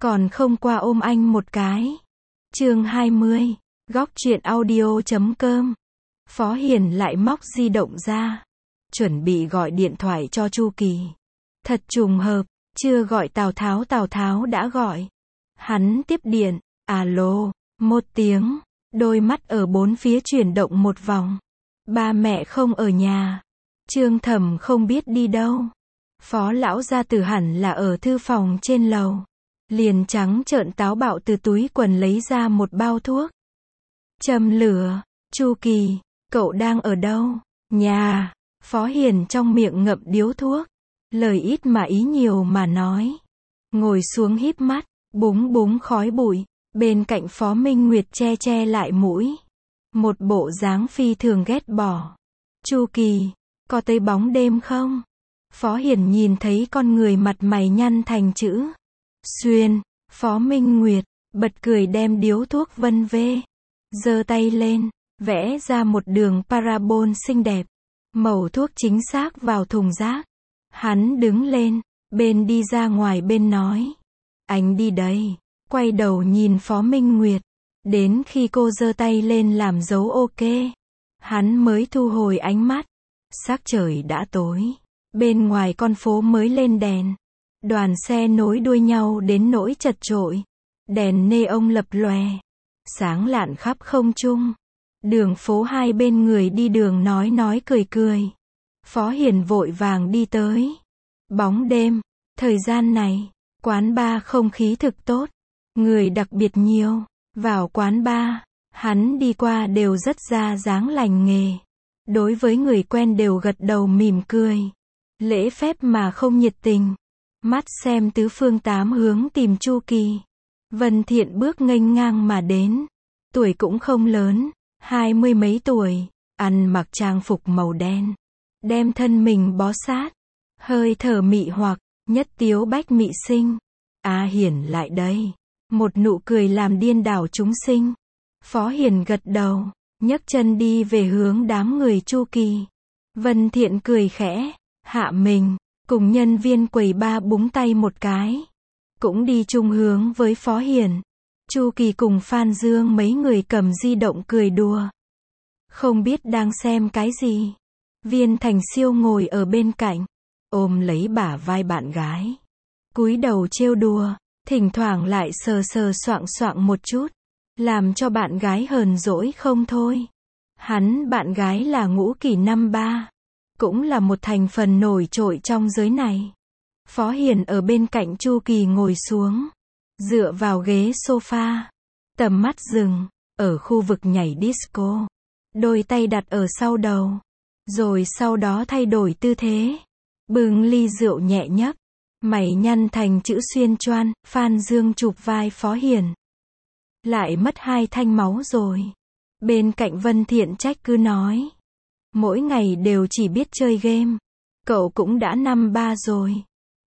còn không qua ôm anh một cái. Chương 20, góc truyện audio.com. Phó Hiền lại móc di động ra, chuẩn bị gọi điện thoại cho Chu Kỳ. Thật trùng hợp, chưa gọi Tào Tháo đã gọi. Hắn tiếp điện, alo, một tiếng, đôi mắt ở bốn phía chuyển động một vòng. Ba mẹ không ở nhà, Trương Thẩm không biết đi đâu. Phó lão gia tử hẳn là ở thư phòng trên lầu. Liền trắng trợn táo bạo từ túi quần lấy ra một bao thuốc. Châm lửa, Chu Kỳ, cậu đang ở đâu? Nhà. Phó Hiền trong miệng ngậm điếu thuốc, lời ít mà ý nhiều mà nói. Ngồi xuống híp mắt, búng búng khói bụi, bên cạnh Phó Minh Nguyệt che che lại mũi. Một bộ dáng phi thường ghét bỏ. Chu Kỳ, có thấy bóng đêm không? Phó Hiền nhìn thấy con người mặt mày nhăn thành chữ xuyên. Phó Minh Nguyệt bật cười đem điếu thuốc vân vê, giơ tay lên, vẽ ra một đường parabol xinh đẹp. Mẩu thuốc chính xác vào thùng rác. Hắn đứng lên, bên đi ra ngoài bên nói, anh đi đây. Quay đầu nhìn Phó Minh Nguyệt, đến khi cô giơ tay lên làm dấu ok, hắn mới thu hồi ánh mắt. Sắc trời đã tối, bên ngoài con phố mới lên đèn. Đoàn xe nối đuôi nhau đến nỗi chật chội. Đèn neon lập lòe, sáng lạn khắp không trung. Đường phố hai bên người đi đường nói cười cười. Phó Hiền vội vàng đi tới. Bóng đêm, thời gian này, quán bar không khí thực tốt. Người đặc biệt nhiều. Vào quán bar, hắn đi qua đều rất ra dáng lành nghề. Đối với người quen đều gật đầu mỉm cười. Lễ phép mà không nhiệt tình. Mắt xem tứ phương tám hướng tìm Chu Kỳ. Vân Thiện bước nghênh ngang mà đến. Tuổi cũng không lớn, 20 mấy tuổi, ăn mặc trang phục màu đen. Đem thân mình bó sát. Hơi thở mị hoặc, nhất tiếu bách mị sinh. A Hiển lại đây. Một nụ cười làm điên đảo chúng sinh. Phó Hiền gật đầu, nhấc chân đi về hướng đám người Chu Kỳ. Vân Thiện cười khẽ, hạ mình, cùng nhân viên quầy bar búng tay một cái. Cũng đi chung hướng với Phó Hiền. Chu Kỳ cùng Phan Dương mấy người cầm di động cười đùa. Không biết đang xem cái gì. Viên Thành Siêu ngồi ở bên cạnh, ôm lấy bả vai bạn gái. Cúi đầu trêu đùa, thỉnh thoảng lại sờ soạng một chút. Làm cho bạn gái hờn dỗi không thôi. Hắn bạn gái là Ngũ Kỷ năm 3. Cũng là một thành phần nổi trội trong giới này. Phó Hiền ở bên cạnh Chu Kỳ ngồi xuống, dựa vào ghế sofa, tầm mắt dừng ở khu vực nhảy disco. Đôi tay đặt ở sau đầu, rồi sau đó thay đổi tư thế, bưng ly rượu nhẹ nhấp, mày nhăn thành chữ xuyên choan. Phan Dương chụp vai Phó Hiền. Lại mất 2 thanh máu rồi. Bên cạnh Vân Thiện trách cứ nói, mỗi ngày đều chỉ biết chơi game. Cậu cũng đã năm 3 rồi.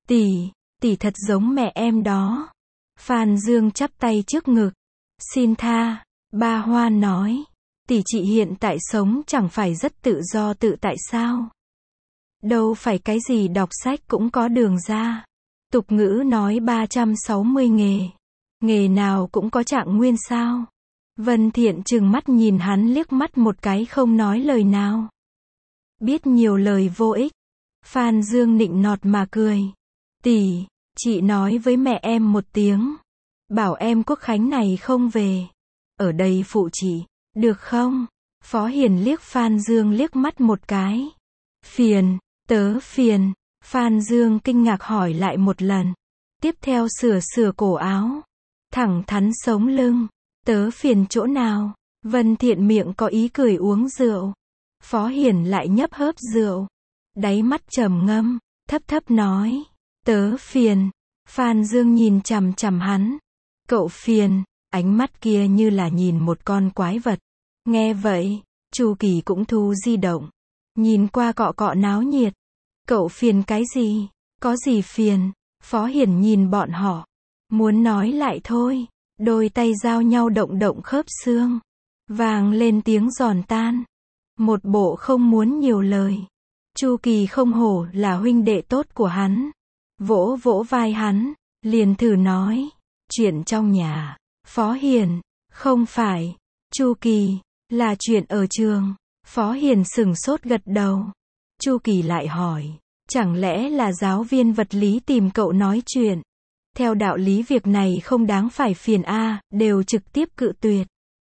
Tỷ thật giống mẹ em đó. Phan Dương chắp tay trước ngực. Xin tha. Ba Hoa nói, tỷ chị hiện tại sống chẳng phải rất tự do tự tại sao? Đâu phải cái gì đọc sách cũng có đường ra. Tục ngữ nói 360 nghề. Nghề nào cũng có trạng nguyên sao? Vân Thiện trừng mắt nhìn hắn liếc mắt một cái không nói lời nào. Biết nhiều lời vô ích. Phan Dương nịnh nọt mà cười. Tỷ, chị nói với mẹ em một tiếng. Bảo em Quốc Khánh này không về. Ở đây phụ chị, được không? Phó Hiền liếc Phan Dương liếc mắt một cái. Phiền, tớ phiền. Phan Dương kinh ngạc hỏi lại một lần. Tiếp theo sửa cổ áo. Thẳng thắn sống lưng. Tớ phiền chỗ nào? Vân Thiện miệng có ý cười uống rượu. Phó Hiền lại nhấp hớp rượu. Đáy mắt trầm ngâm, thấp nói. Tớ phiền. Phan Dương nhìn chằm chằm hắn. Cậu phiền. Ánh mắt kia như là nhìn một con quái vật. Nghe vậy, Chu Kỳ cũng thu di động. Nhìn qua cọ náo nhiệt. Cậu phiền cái gì? Có gì phiền? Phó Hiền nhìn bọn họ. Muốn nói lại thôi. Đôi tay giao nhau động khớp xương. Vang lên tiếng giòn tan. Một bộ không muốn nhiều lời. Chu Kỳ không hổ là huynh đệ tốt của hắn. Vỗ vai hắn, liền thử nói. Chuyện trong nhà. Phó Hiền. Không phải. Chu Kỳ. Là chuyện ở trường. Phó Hiền sửng sốt gật đầu. Chu Kỳ lại hỏi. Chẳng lẽ là giáo viên vật lý tìm cậu nói chuyện? Theo đạo lý việc này không đáng phải phiền a, đều trực tiếp cự tuyệt.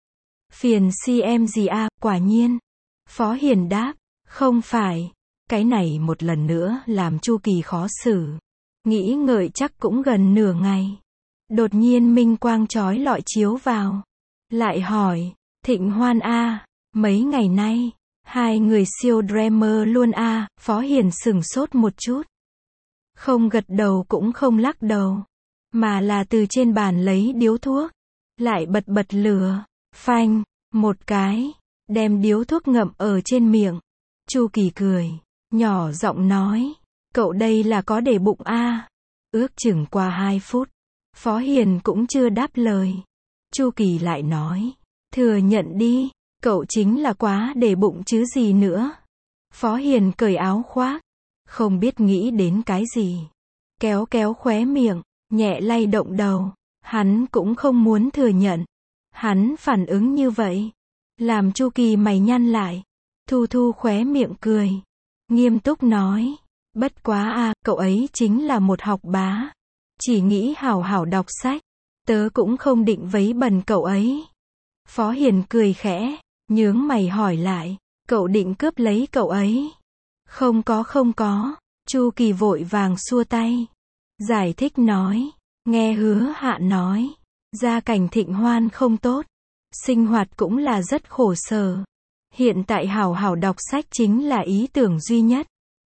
Phiền CM gì a, quả nhiên. Phó Hiền đáp. Không phải. Cái này một lần nữa làm Chu Kỳ khó xử. Nghĩ ngợi chắc cũng gần nửa ngày. Đột nhiên minh quang chói lọi chiếu vào. Lại hỏi. Thịnh Hoan a, mấy ngày nay, hai người siêu dreamer luôn a. Phó Hiền sửng sốt một chút. Không gật đầu cũng không lắc đầu. Mà là từ trên bàn lấy điếu thuốc. Lại bật lửa. Phanh. Một cái. Đem điếu thuốc ngậm ở trên miệng. Chu Kỳ cười. Nhỏ giọng nói. Cậu đây là có để bụng a. Ước chừng qua 2 phút. Phó Hiền cũng chưa đáp lời. Chu Kỳ lại nói. Thừa nhận đi. Cậu chính là quá để bụng chứ gì nữa. Phó Hiền cởi áo khoác. Không biết nghĩ đến cái gì. Kéo kéo khóe miệng. Nhẹ lay động đầu. Hắn cũng không muốn thừa nhận. Hắn phản ứng như vậy. Làm Chu Kỳ mày nhăn lại. Thu khóe miệng cười. Nghiêm túc nói. Bất quá a, cậu ấy chính là một học bá. Chỉ nghĩ hảo hảo đọc sách. Tớ cũng không định vấy bẩn cậu ấy. Phó Hiền cười khẽ. Nhướng mày hỏi lại. Cậu định cướp lấy cậu ấy? Không có. Chu Kỳ vội vàng xua tay. Giải thích nói. Nghe Hứa Hạ nói. Gia cảnh Thịnh Hoan không tốt. Sinh hoạt cũng là rất khổ sở. Hiện tại hảo hảo đọc sách chính là ý tưởng duy nhất.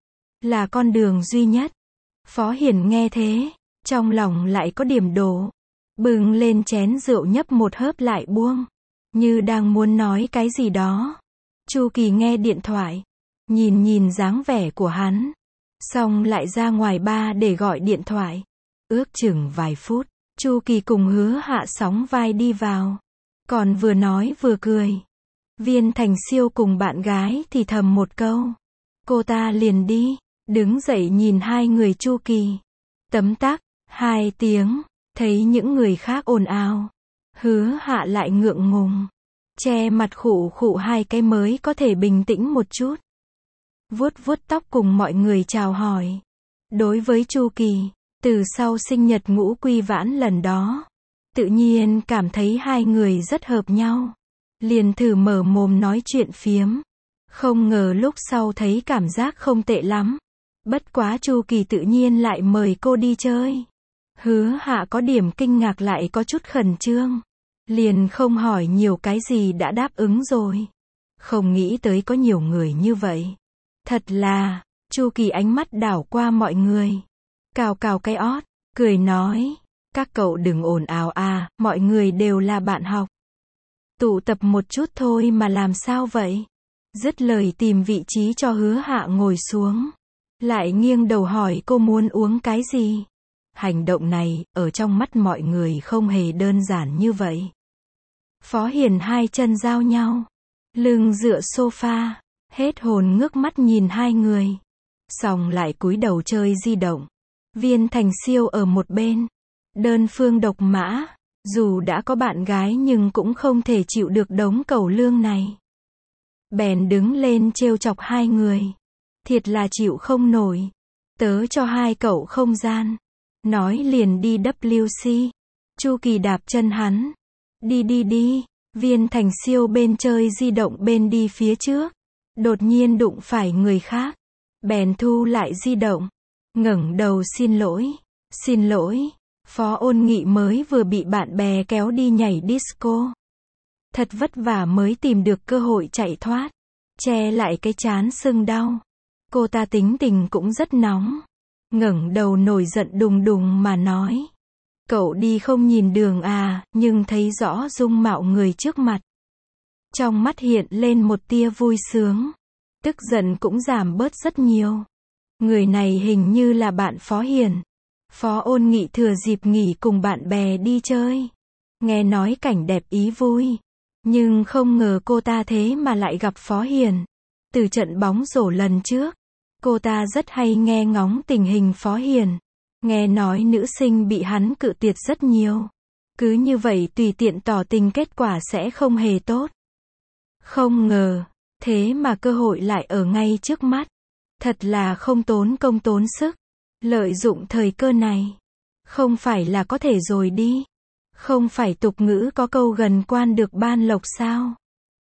Là con đường duy nhất. Phó Hiền nghe thế. Trong lòng lại có điểm đổ. Bừng lên chén rượu nhấp một hớp lại buông. Như đang muốn nói cái gì đó. Chu Kỳ nghe điện thoại. Nhìn dáng vẻ của hắn. Xong lại ra ngoài ba để gọi điện thoại. Ước chừng vài phút. Chu Kỳ cùng Hứa Hạ sóng vai đi vào. Còn vừa nói vừa cười. Viên Thành Siêu cùng bạn gái thì thầm một câu. Cô ta liền đi. Đứng dậy nhìn hai người Chu Kỳ. Tấm tắc. 2 tiếng. Thấy những người khác ồn ào. Hứa Hạ lại ngượng ngùng. Che mặt khụ 2 cái mới có thể bình tĩnh một chút. Vuốt tóc cùng mọi người chào hỏi. Đối với Chu Kỳ, từ sau sinh nhật Ngũ Quy Vãn lần đó, tự nhiên cảm thấy hai người rất hợp nhau. Liền thử mở mồm nói chuyện phiếm. Không ngờ lúc sau thấy cảm giác không tệ lắm. Bất quá Chu Kỳ tự nhiên lại mời cô đi chơi. Hứa Hạ có điểm kinh ngạc lại có chút khẩn trương. Liền không hỏi nhiều cái gì đã đáp ứng rồi. Không nghĩ tới có nhiều người như vậy. Thật là, Chu Kỳ ánh mắt đảo qua mọi người. Cào cái ót, cười nói. Các cậu đừng ồn ào à, mọi người đều là bạn học. Tụ tập một chút thôi mà làm sao vậy? Dứt lời tìm vị trí cho Hứa Hạ ngồi xuống. Lại nghiêng đầu hỏi cô muốn uống cái gì? Hành động này, ở trong mắt mọi người không hề đơn giản như vậy. Phó Hiền 2 chân giao nhau. Lưng dựa sofa. Hết hồn ngước mắt nhìn hai người. Xong lại cúi đầu chơi di động. Viên Thành Siêu ở một bên. Đơn phương độc mã. Dù đã có bạn gái nhưng cũng không thể chịu được đống cẩu lương này. Bèn đứng lên trêu chọc hai người. Thiệt là chịu không nổi. Tớ cho hai cậu không gian. Nói liền đi WC. Chu Kỳ đạp chân hắn. Đi. Viên Thành Siêu bên chơi di động bên đi phía trước. Đột nhiên đụng phải người khác. Bèn thu lại di động. Ngẩng đầu xin lỗi. Phó Ôn Nghị mới vừa bị bạn bè kéo đi nhảy disco. Thật vất vả mới tìm được cơ hội chạy thoát. Che lại cái trán sưng đau. Cô ta tính tình cũng rất nóng. Ngẩng đầu nổi giận đùng mà nói. Cậu đi không nhìn đường à, nhưng thấy rõ dung mạo người trước mặt. Trong mắt hiện lên một tia vui sướng. Tức giận cũng giảm bớt rất nhiều. Người này hình như là bạn Phó Hiền. Phó Ôn Nghị thừa dịp nghỉ cùng bạn bè đi chơi. Nghe nói cảnh đẹp ý vui. Nhưng không ngờ cô ta thế mà lại gặp Phó Hiền. Từ trận bóng rổ lần trước, cô ta rất hay nghe ngóng tình hình Phó Hiền. Nghe nói nữ sinh bị hắn cự tuyệt rất nhiều. Cứ như vậy tùy tiện tỏ tình kết quả sẽ không hề tốt. Không ngờ, thế mà cơ hội lại ở ngay trước mắt. Thật là không tốn công tốn sức. Lợi dụng thời cơ này. Không phải là có thể rồi đi. Không phải tục ngữ có câu gần quan được ban lộc sao?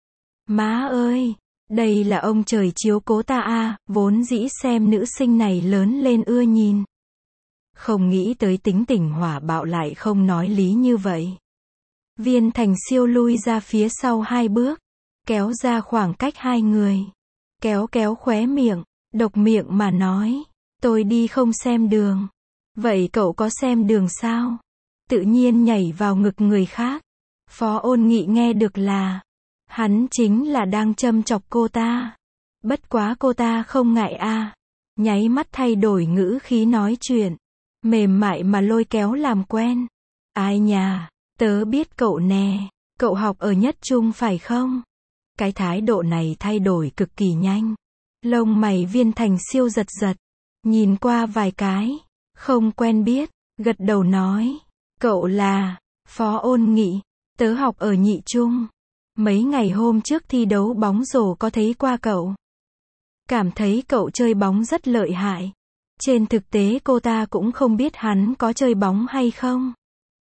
Má ơi! Đây là ông trời chiếu cố ta à, vốn dĩ xem nữ sinh này lớn lên ưa nhìn. Không nghĩ tới tính tình hỏa bạo lại không nói lý như vậy. Viên Thành Siêu lui ra phía sau 2 bước, kéo ra khoảng cách 2 người. Kéo kéo khóe miệng, độc miệng mà nói, tôi đi không xem đường. Vậy cậu có xem đường sao? Tự nhiên nhảy vào ngực người khác. Phó Ôn Nghị nghe được là, hắn chính là đang châm chọc cô ta. Bất quá cô ta không ngại à. Nháy mắt thay đổi ngữ khí nói chuyện. Mềm mại mà lôi kéo làm quen. Ai nhà, tớ biết cậu nè. Cậu học ở Nhất Trung phải không? Cái thái độ này thay đổi cực kỳ nhanh. Lông mày Viên Thành Siêu giật giật. Nhìn qua vài cái. Không quen biết. Gật đầu nói. Cậu là Phó Ôn Nghị. Tớ học ở Nhị Trung. Mấy ngày hôm trước thi đấu bóng rổ có thấy qua cậu. Cảm thấy cậu chơi bóng rất lợi hại. Trên thực tế cô ta cũng không biết hắn có chơi bóng hay không.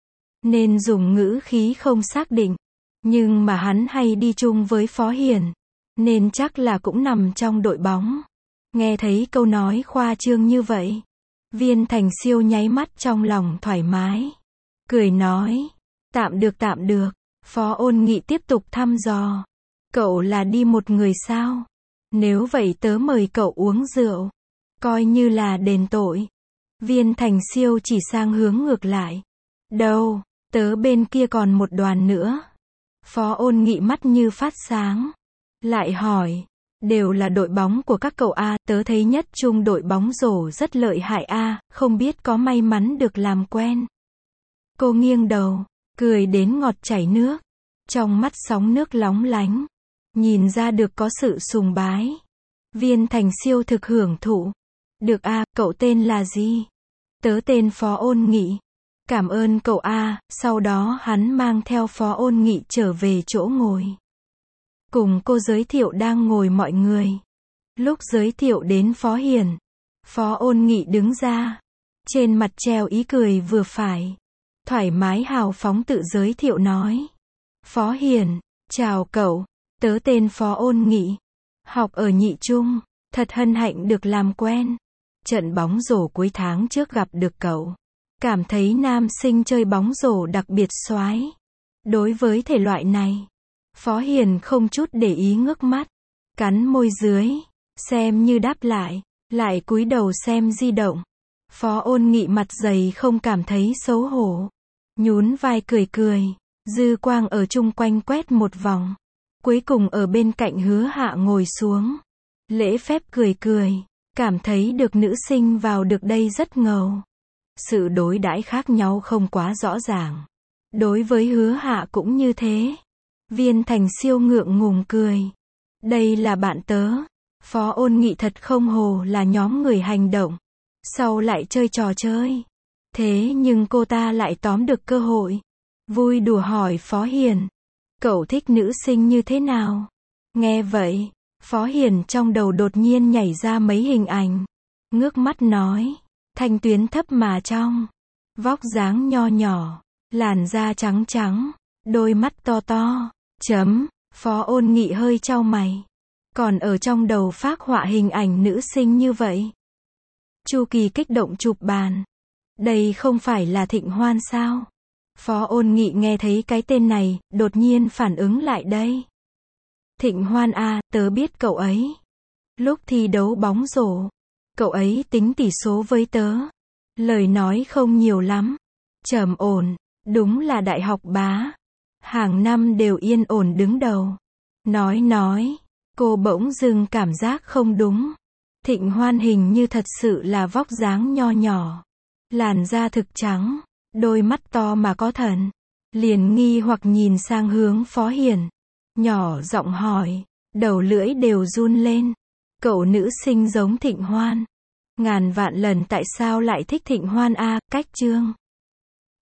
Nên dùng ngữ khí không xác định. Nhưng mà hắn hay đi chung với Phó Hiền. Nên chắc là cũng nằm trong đội bóng. Nghe thấy câu nói khoa trương như vậy. Viên Thành Siêu nháy mắt trong lòng thoải mái. Cười nói. Tạm được tạm được. Phó Ôn Nghị tiếp tục thăm dò. Cậu là đi một người sao? Nếu vậy tớ mời cậu uống rượu. Coi như là đền tội. Viên Thành Siêu chỉ sang hướng ngược lại. Đâu, tớ bên kia còn một đoàn nữa. Phó Ôn Nghị mắt như phát sáng. Lại hỏi. Đều là đội bóng của các cậu a, tớ thấy Nhất Trung đội bóng rổ rất lợi hại a, không biết có may mắn được làm quen. Cô nghiêng đầu, cười đến ngọt chảy nước. Trong mắt sóng nước lóng lánh. Nhìn ra được có sự sùng bái. Viên Thành Siêu thực hưởng thụ. Được a, cậu tên là gì? Tớ tên Phó Ôn Nghị. Cảm ơn cậu a. Sau đó hắn mang theo Phó Ôn Nghị trở về chỗ ngồi. Cùng cô giới thiệu đang ngồi mọi người. Lúc giới thiệu đến Phó Hiền, Phó Ôn Nghị đứng ra. Trên mặt treo ý cười vừa phải. Thoải mái hào phóng tự giới thiệu nói. Phó Hiền, chào cậu, tớ tên Phó Ôn Nghị. Học ở Nhị Trung, thật hân hạnh được làm quen. Trận bóng rổ cuối tháng trước gặp được cậu. Cảm thấy nam sinh chơi bóng rổ đặc biệt soái. Đối với thể loại này, Phó Hiền không chút để ý ngước mắt. Cắn môi dưới, xem như đáp lại cúi đầu xem di động. Phó Ôn Nghị mặt dày không cảm thấy xấu hổ. Nhún vai cười cười, dư quang ở chung quanh quét một vòng. Cuối cùng ở bên cạnh Hứa Hạ ngồi xuống. Lễ phép cười cười, cảm thấy được nữ sinh vào được đây rất ngầu. Sự đối đãi khác nhau không quá rõ ràng. Đối với Hứa Hạ cũng như thế. Viên Thành Siêu ngượng ngùng cười. Đây là bạn tớ. Phó Ôn Nghị thật không hồ là nhóm người hành động. Sau lại chơi trò chơi. Thế nhưng cô ta lại tóm được cơ hội. Vui đùa hỏi Phó Hiền. Cậu thích nữ sinh như thế nào? Nghe vậy, Phó Hiền trong đầu đột nhiên nhảy ra mấy hình ảnh. Ngước mắt nói. Thanh tuyến thấp mà trong. Vóc dáng nho nhỏ. Làn da trắng trắng. Đôi mắt to to. Phó Ôn Nghị hơi chau mày. Còn ở trong đầu phác họa hình ảnh nữ sinh như vậy. Chu Kỳ kích động chụp bàn. Đây không phải là Thịnh Hoan sao? Phó Ôn Nghị nghe thấy cái tên này, đột nhiên phản ứng lại đây. Thịnh Hoan à, tớ biết cậu ấy. Lúc thi đấu bóng rổ, cậu ấy tính tỷ số với tớ. Lời nói không nhiều lắm. Trầm ổn, đúng là đại học bá. Hàng năm đều yên ổn đứng đầu. Nói, cô bỗng dưng cảm giác không đúng. Thịnh Hoan hình như thật sự là vóc dáng nho nhỏ. Làn da thực trắng, đôi mắt to mà có thần. Liền nghi hoặc nhìn sang hướng Phó Hiền. Nhỏ giọng hỏi, đầu lưỡi đều run lên. Cậu nữ sinh giống Thịnh Hoan. Ngàn vạn lần tại sao lại thích Thịnh Hoan a, cách chương.